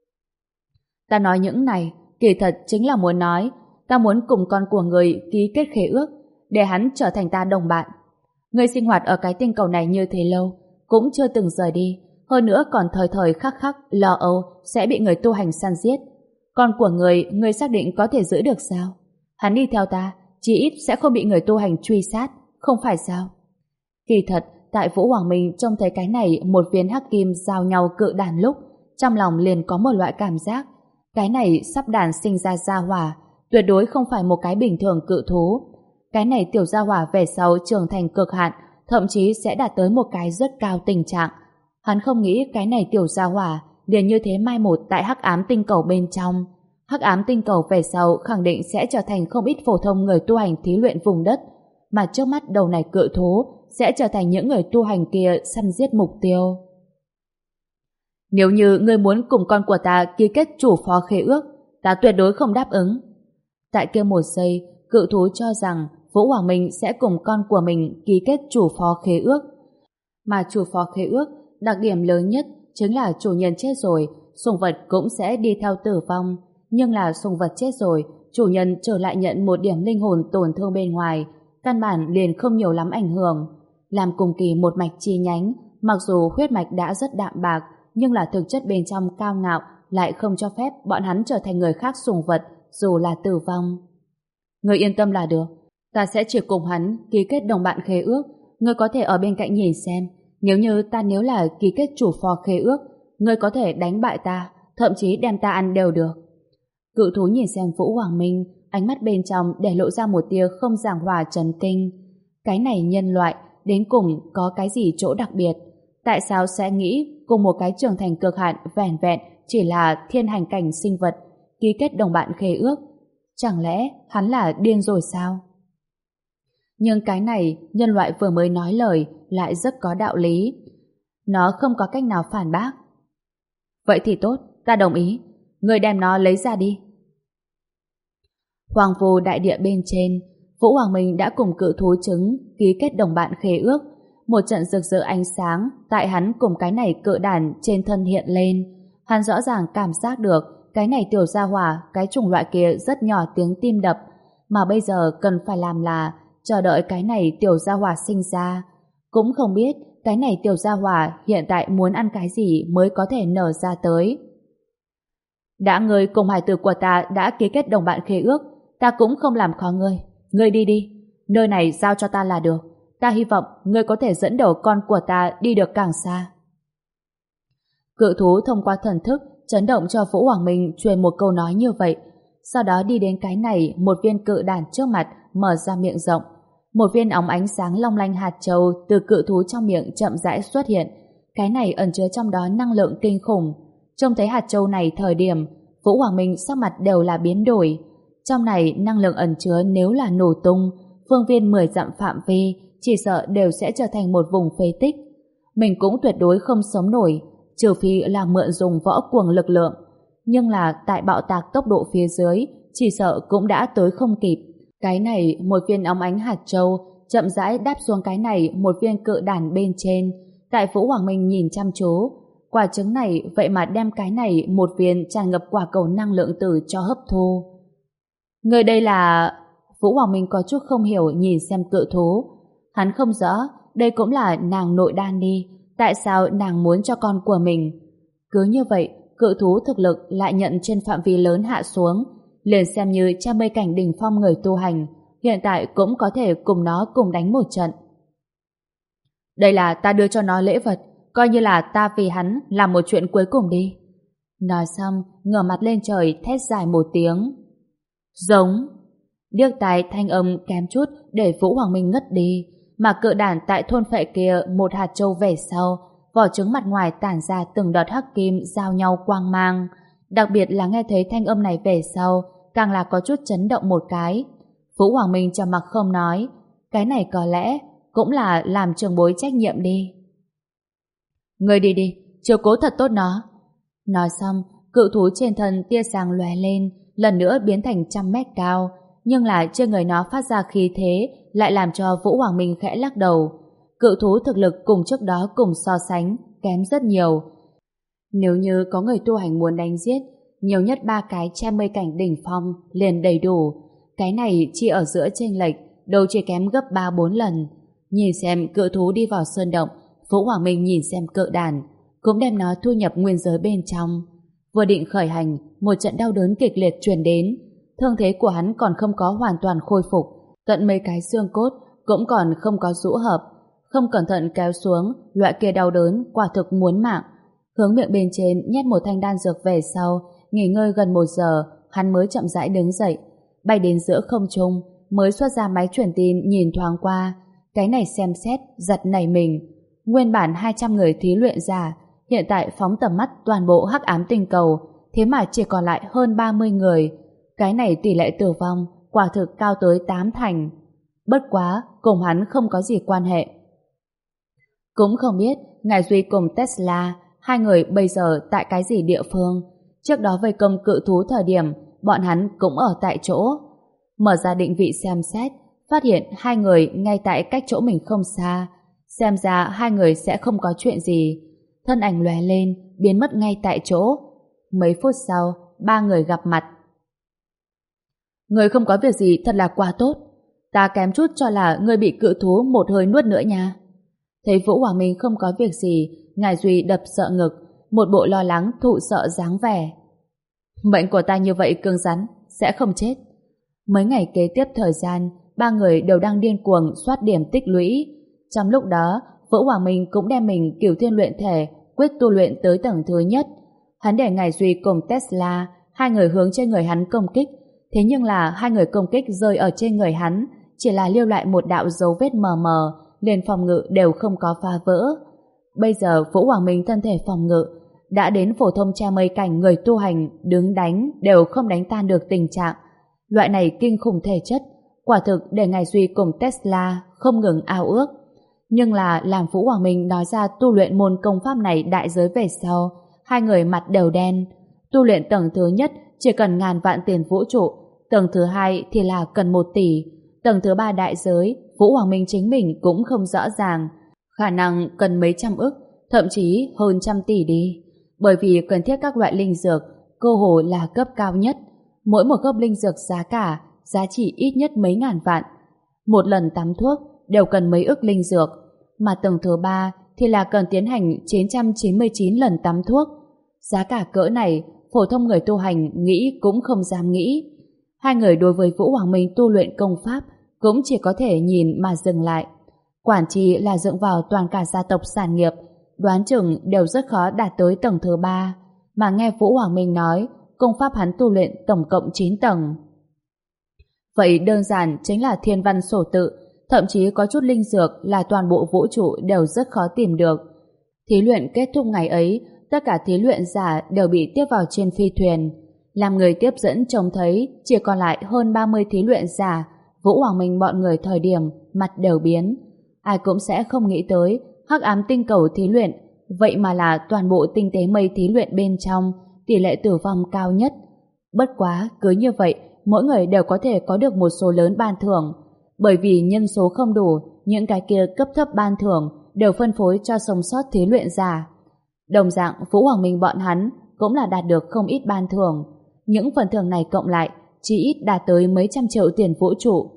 Ta nói những này, kỳ thật chính là muốn nói, ta muốn cùng con của người ký kết khế ước, để hắn trở thành ta đồng bạn. Người sinh hoạt ở cái tinh cầu này như thế lâu, cũng chưa từng rời đi, hơn nữa còn thời thời khắc khắc lo âu sẽ bị người tu hành săn giết. Con của người, người xác định có thể giữ được sao? Hắn đi theo ta, chỉ ít sẽ không bị người tu hành truy sát, không phải sao? Kỳ thật, tại Vũ Hoàng Minh trông thấy cái này một viên hắc kim giao nhau cự đàn lúc, trong lòng liền có một loại cảm giác, cái này sắp đàn sinh ra gia hỏa, tuyệt đối không phải một cái bình thường cự thú. Cái này tiểu gia hỏa về sau trưởng thành cực hạn, thậm chí sẽ đạt tới một cái rất cao tình trạng. Hắn không nghĩ cái này tiểu gia hỏa liền như thế mai một tại hắc ám tinh cầu bên trong. Hắc ám tinh cầu về sau khẳng định sẽ trở thành không ít phổ thông người tu hành thí luyện vùng đất, mà trước mắt đầu này cự thú sẽ trở thành những người tu hành kia săn giết mục tiêu. Nếu như ngươi muốn cùng con của ta ký kết chủ phó khế ước, ta tuyệt đối không đáp ứng. Tại kia một giây, cự thú cho rằng Vũ Hoàng Minh sẽ cùng con của mình ký kết chủ phó khế ước. Mà chủ phó khế ước, đặc điểm lớn nhất chính là chủ nhân chết rồi, sùng vật cũng sẽ đi theo tử vong. Nhưng là sùng vật chết rồi, chủ nhân trở lại nhận một điểm linh hồn tổn thương bên ngoài, căn bản liền không nhiều lắm ảnh hưởng. Làm cùng kỳ một mạch chi nhánh, mặc dù huyết mạch đã rất đạm bạc, nhưng là thực chất bên trong cao ngạo, lại không cho phép bọn hắn trở thành người khác sùng vật, dù là tử vong. Ngươi yên tâm là được, ta sẽ chỉ cùng hắn ký kết đồng bạn khế ước, ngươi có thể ở bên cạnh nhìn xem, nếu như ta nếu là ký kết chủ phó khế ước, ngươi có thể đánh bại ta, thậm chí đem ta ăn đều được. Cự thú nhìn xem Vũ Hoàng Minh, ánh mắt bên trong để lộ ra một tia không giảng hòa chấn kinh. Cái này nhân loại, đến cùng có cái gì chỗ đặc biệt? Tại sao sẽ nghĩ cùng một cái trưởng thành cực hạn vẻn vẹn chỉ là thiên hành cảnh sinh vật, ký kết đồng bạn khế ước? Chẳng lẽ hắn là điên rồi sao? Nhưng cái này nhân loại vừa mới nói lời lại rất có đạo lý. Nó không có cách nào phản bác. Vậy thì tốt, ta đồng ý. Người đem nó lấy ra đi. Hoàng vu đại địa bên trên, Vũ Hoàng Minh đã cùng cự thú trứng ký kết đồng bạn khế ước. Một trận rực rỡ ánh sáng tại hắn cùng cái này cự đản trên thân hiện lên. Hắn rõ ràng cảm giác được cái này tiểu gia hỏa, cái chủng loại kia rất nhỏ tiếng tim đập, mà bây giờ cần phải làm là chờ đợi cái này tiểu gia hỏa sinh ra. Cũng không biết cái này tiểu gia hỏa hiện tại muốn ăn cái gì mới có thể nở ra tới. Đã ngươi cùng hải tử của ta đã ký kết đồng bạn khế ước, ta cũng không làm khó ngươi. Ngươi đi đi, nơi này giao cho ta là được. Ta hy vọng ngươi có thể dẫn đầu con của ta đi được càng xa. Cự thú thông qua thần thức chấn động cho Vũ Hoàng Minh truyền một câu nói như vậy, sau đó đi đến cái này một viên cự đản trước mặt, mở ra miệng rộng. Một viên óng ánh sáng long lanh hạt châu từ cự thú trong miệng chậm rãi xuất hiện. Cái này ẩn chứa trong đó năng lượng kinh khủng. Trông thấy hạt châu này thời điểm, Vũ Hoàng Minh sắc mặt đều là biến đổi. Trong này năng lượng ẩn chứa nếu là nổ tung, phương viên mười dặm phạm vi chỉ sợ đều sẽ trở thành một vùng phế tích. Mình cũng tuyệt đối không sống nổi, trừ phi là mượn dùng võ cuồng lực lượng. Nhưng là tại bạo tạc tốc độ phía dưới, chỉ sợ cũng đã tới không kịp. Cái này một viên óng ánh hạt châu chậm rãi đáp xuống cái này một viên cự đản bên trên. Tại Vũ Hoàng Minh nhìn chăm chú, quả trứng này vậy mà đem cái này một viên tràn ngập quả cầu năng lượng tử cho hấp thu. Người đây là... Vũ Hoàng Minh có chút không hiểu nhìn xem cự thú. Hắn không rõ đây cũng là nàng nội đan đi, tại sao nàng muốn cho con của mình. Cứ như vậy, cự thú thực lực lại nhận trên phạm vi lớn hạ xuống, liền xem như trăm mây cảnh đỉnh phong người tu hành, hiện tại cũng có thể cùng nó cùng đánh một trận. Đây là ta đưa cho nó lễ vật, coi như là ta vì hắn làm một chuyện cuối cùng đi. Nói xong, ngửa mặt lên trời thét dài một tiếng. Giống. Điếc tai thanh âm kém chút để Vũ Hoàng Minh ngất đi, mà cự đản tại thôn phệ kia một hạt châu về sau, vỏ trứng mặt ngoài tản ra từng đợt hắc kim giao nhau quang mang. Đặc biệt là nghe thấy thanh âm này về sau, càng là có chút chấn động một cái. Vũ Hoàng Minh trầm mặc không nói, cái này có lẽ cũng là làm trường bối trách nhiệm đi. Ngươi đi đi, chiếu cố thật tốt nó. Nói xong, cự thú trên thân tia sáng lóe lên, lần nữa biến thành trăm mét cao, nhưng là trên người nó phát ra khí thế lại làm cho Vũ Hoàng Minh khẽ lắc đầu. Cự thú thực lực cùng trước đó cùng so sánh kém rất nhiều. Nếu như có người tu hành muốn đánh giết, nhiều nhất ba cái trăm mây cảnh đỉnh phong liền đầy đủ. Cái này chỉ ở giữa chênh lệch, đâu chỉ kém gấp ba bốn lần. Nhìn xem cự thú đi vào sơn động, Vũ Hoàng Minh nhìn xem cự đàn, cũng đem nó thu nhập nguyên giới bên trong. Vừa định khởi hành, một trận đau đớn kịch liệt truyền đến. Thương thế của hắn còn không có hoàn toàn khôi phục, tận mấy cái xương cốt cũng còn không có rũ hợp. Không cẩn thận kéo xuống, loại kia đau đớn quả thực muốn mạng. Hướng miệng bên trên nhét một thanh đan dược về sau, nghỉ ngơi gần một giờ, hắn mới chậm rãi đứng dậy, bay đến giữa không trung, mới xuất ra máy truyền tin nhìn thoáng qua. Cái này xem xét, giật nảy mình. Nguyên bản hai trăm người thí luyện giả, hiện tại phóng tầm mắt toàn bộ hắc ám tinh cầu, thế mà chỉ còn lại hơn ba mươi người. Cái này tỷ lệ tử vong quả thực cao tới tám thành. Bất quá, cùng hắn không có gì quan hệ. Cũng không biết Ngài Duy cùng Tesla, hai người bây giờ tại cái gì địa phương. Trước đó vây công cự thú thời điểm, bọn hắn cũng ở tại chỗ. Mở ra định vị xem xét, phát hiện hai người ngay tại cách chỗ mình không xa. Xem ra hai người sẽ không có chuyện gì. Thân ảnh lóe lên, biến mất ngay tại chỗ. Mấy phút sau, ba người gặp mặt. Người không có việc gì thật là quá tốt. Ta kém chút cho là người bị cự thú một hơi nuốt nữa nha. Thấy Vũ Hoàng Minh không có việc gì, Ngài Duy đập sợ ngực, một bộ lo lắng thụ sợ dáng vẻ. Mệnh của ta như vậy cứng rắn, sẽ không chết. Mấy ngày kế tiếp thời gian, ba người đều đang điên cuồng soát điểm tích lũy. Trong lúc đó, Vũ Hoàng Minh cũng đem mình Cửu Thiên luyện thể quyết tu luyện tới tầng thứ nhất. Hắn để Ngài Duy cùng Tesla, hai người hướng trên người hắn công kích. Thế nhưng là hai người công kích rơi ở trên người hắn, chỉ là lưu lại một đạo dấu vết mờ mờ, liền phòng ngự đều không có phá vỡ. Bây giờ Vũ Hoàng Minh thân thể phòng ngự đã đến phổ thông che mây cảnh người tu hành đứng đánh đều không đánh tan được tình trạng. Loại này kinh khủng thể chất, quả thực để Ngài Duy cùng Tesla không ngừng ao ước. Nhưng là làm Vũ Hoàng Minh nói ra tu luyện môn công pháp này đại giới về sau, hai người mặt đều đen. Tu luyện tầng thứ nhất chỉ cần ngàn vạn tiền vũ trụ, tầng thứ hai thì là cần một tỷ, tầng thứ ba đại giới Vũ Hoàng Minh chính mình cũng không rõ ràng, khả năng cần mấy trăm ức, thậm chí hơn trăm tỷ đi, bởi vì cần thiết các loại linh dược cơ hồ là cấp cao nhất, mỗi một gốc linh dược giá cả giá trị ít nhất mấy ngàn vạn, một lần tắm thuốc đều cần mấy ức linh dược, mà tầng thứ ba thì là cần tiến hành chín trăm chín mươi chín lần tắm thuốc. Giá cả cỡ này phổ thông người tu hành nghĩ cũng không dám nghĩ. Hai người đối với Vũ Hoàng Minh tu luyện công pháp cũng chỉ có thể nhìn mà dừng lại. Quản trì là dựa vào toàn cả gia tộc sản nghiệp, đoán chừng đều rất khó đạt tới tầng thứ ba, mà nghe Vũ Hoàng Minh nói công pháp hắn tu luyện tổng cộng chín tầng. Vậy đơn giản chính là thiên văn sổ tự, thậm chí có chút linh dược là toàn bộ vũ trụ đều rất khó tìm được. Thí luyện kết thúc ngày ấy, tất cả thí luyện giả đều bị tiếp vào trên phi thuyền. Làm người tiếp dẫn trông thấy chỉ còn lại hơn ba mươi thí luyện giả, Vũ Hoàng Minh bọn người thời điểm mặt đều biến. Ai cũng sẽ không nghĩ tới hắc ám tinh cầu thí luyện, vậy mà là toàn bộ tinh tế mây thí luyện bên trong tỷ lệ tử vong cao nhất. Bất quá cứ như vậy, mỗi người đều có thể có được một số lớn ban thưởng, bởi vì nhân số không đủ, những cái kia cấp thấp ban thưởng đều phân phối cho sống sót thí luyện giả. Đồng dạng, Vũ Hoàng Minh bọn hắn cũng là đạt được không ít ban thưởng. Những phần thưởng này cộng lại chỉ ít đạt tới mấy trăm triệu tiền vũ trụ.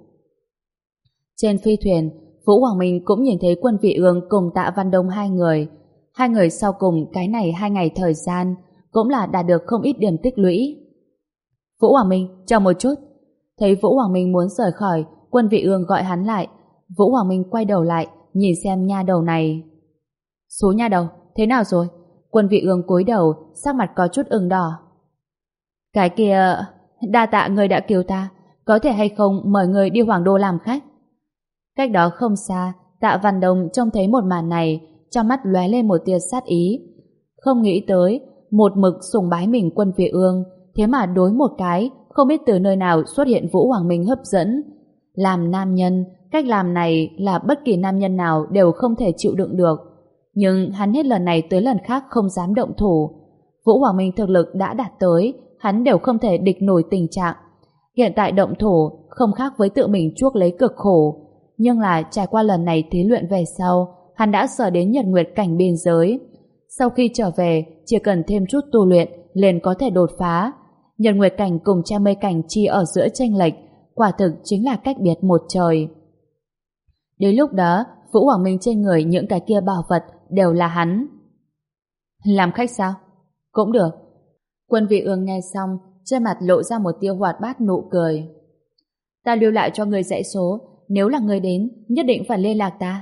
Trên phi thuyền, Vũ Hoàng Minh cũng nhìn thấy Quân Vị Ương cùng Tạ Văn Đông hai người. Hai người sau cùng cái này hai ngày thời gian cũng là đạt được không ít điểm tích lũy. Vũ Hoàng Minh, chờ một chút. Thấy Vũ Hoàng Minh muốn rời khỏi, Quân Vị Ương gọi hắn lại. Vũ Hoàng Minh quay đầu lại, nhìn xem nha đầu này. Số nha đầu, thế nào rồi? Quân Vị Ương cúi đầu, sắc mặt có chút ửng đỏ. Cái kia, đa tạ người đã cứu ta, có thể hay không mời người đi Hoàng Đô làm khách? Cách đó không xa, Tạ Văn Đông trông thấy một màn này, trong mắt lóe lên một tia sát ý. Không nghĩ tới, một mực sùng bái mình Quân Vị Ương, thế mà đối một cái, không biết từ nơi nào xuất hiện Vũ Hoàng Minh hấp dẫn. Làm nam nhân, cách làm này là bất kỳ nam nhân nào đều không thể chịu đựng được. Nhưng hắn hết lần này tới lần khác không dám động thủ. Vũ Hoàng Minh thực lực đã đạt tới, hắn đều không thể địch nổi tình trạng. Hiện tại động thủ không khác với tự mình chuốc lấy cực khổ. Nhưng là trải qua lần này thí luyện về sau, hắn đã sở đến nhật nguyệt cảnh biên giới. Sau khi trở về, chỉ cần thêm chút tu luyện, liền có thể đột phá. Nhật nguyệt cảnh cùng che mây cảnh chi ở giữa chênh lệch, quả thực chính là cách biệt một trời. Đến lúc đó, Vũ Hoàng Minh trên người những cái kia bảo vật đều là hắn. Làm khách sao? Cũng được. Quân Vị Ương nghe xong, trên mặt lộ ra một tia hoạt bát nụ cười. Ta lưu lại cho người dãy số, nếu là người đến, nhất định phải liên lạc ta.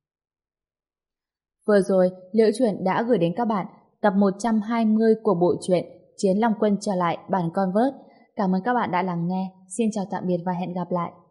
Vừa rồi, Liễu Chuyện đã gửi đến các bạn tập một trăm hai mươi của bộ truyện Chiến Long Quân trở lại bản con vớt. Cảm ơn các bạn đã lắng nghe. Xin chào tạm biệt và hẹn gặp lại.